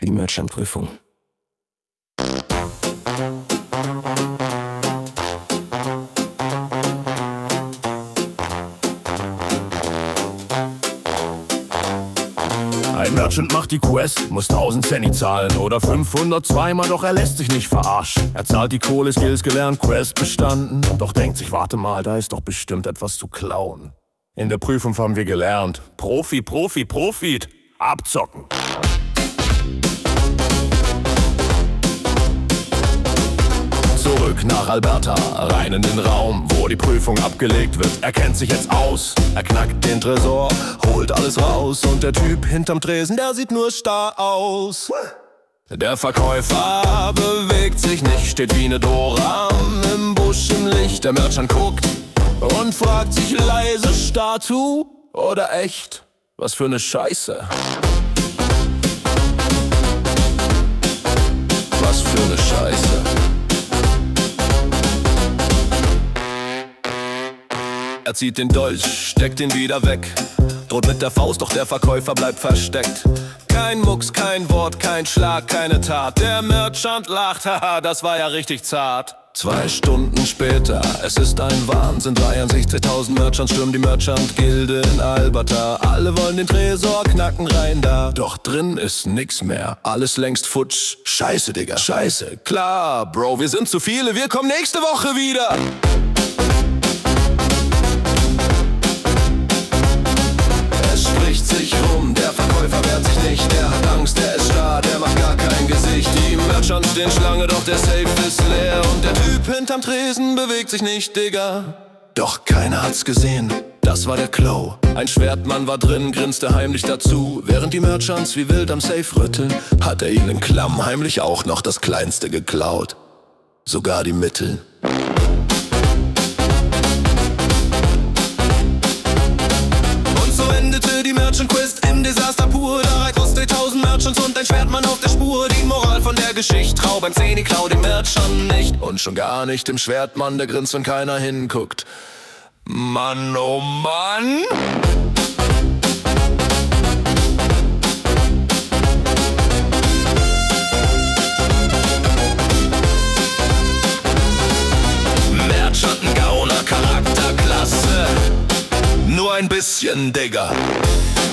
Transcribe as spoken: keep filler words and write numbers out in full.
Die Merchant-Prüfung. Ein Merchant macht die Quest, muss tausend Zenny zahlen oder fünfhundert zweimal, doch er lässt sich nicht verarschen. Er zahlt die Kohle, Skills gelernt, Quest bestanden, doch denkt sich, warte mal, da ist doch bestimmt etwas zu klauen. In der Prüfung haben wir gelernt, Profi, Profi, Profit, abzocken. Zurück nach Alberta, rein in den Raum, wo die Prüfung abgelegt wird. Er kennt sich jetzt aus, er knackt den Tresor, holt alles raus und der Typ hinterm Tresen, der sieht nur starr aus. Der Verkäufer bewegt sich nicht, steht wie ne Dora im Busch im Licht. Der Merchant guckt und fragt sich leise, Statue oder echt? Was für ne Scheiße. Was für ne Scheiße. Er zieht den Dolch, steckt ihn wieder weg, droht mit der Faust, doch der Verkäufer bleibt versteckt. Kein Mucks, kein Wort, kein Schlag, keine Tat. Der Merchant lacht, haha, das war ja richtig zart. Zwei Stunden später, es ist ein Wahnsinn, dreiundsechzigtausend Merchants stürmen die Merchant-Gilde in Alberta. Alle wollen den Tresor knacken, rein da. Doch drin ist nix mehr, alles längst futsch. Scheiße, Digga, scheiße, klar, Bro, wir sind zu viele, wir kommen nächste Woche wieder. Es spricht sich rum, der Verkäufer wehrt sich nicht, der hat Angst, der ist starr, der macht gar kein Gesicht. Die Merchants stehen Schlange, doch der Safe ist leer und der Typ hinterm Tresen bewegt sich nicht, Digga. Doch keiner hat's gesehen, das war der Klo. Ein Schwertmann war drin, grinste heimlich dazu. Während die Merchants wie wild am Safe rütteln, hat er ihnen klamm heimlich auch noch das Kleinste geklaut. Sogar die Mittel. Die Merchant Quest im Desaster pur. Da reiht aus dreitausend Merchants und ein Schwertmann auf der Spur. Die Moral von der Geschichte: Trau beim Zehni, klau den Merchant nicht. Und schon gar nicht dem Schwertmann, der grinst, wenn keiner hinguckt. Mann, oh Mann! Merchant, ein Gauner, Charakterklasse. Nur ein bisschen, Digga.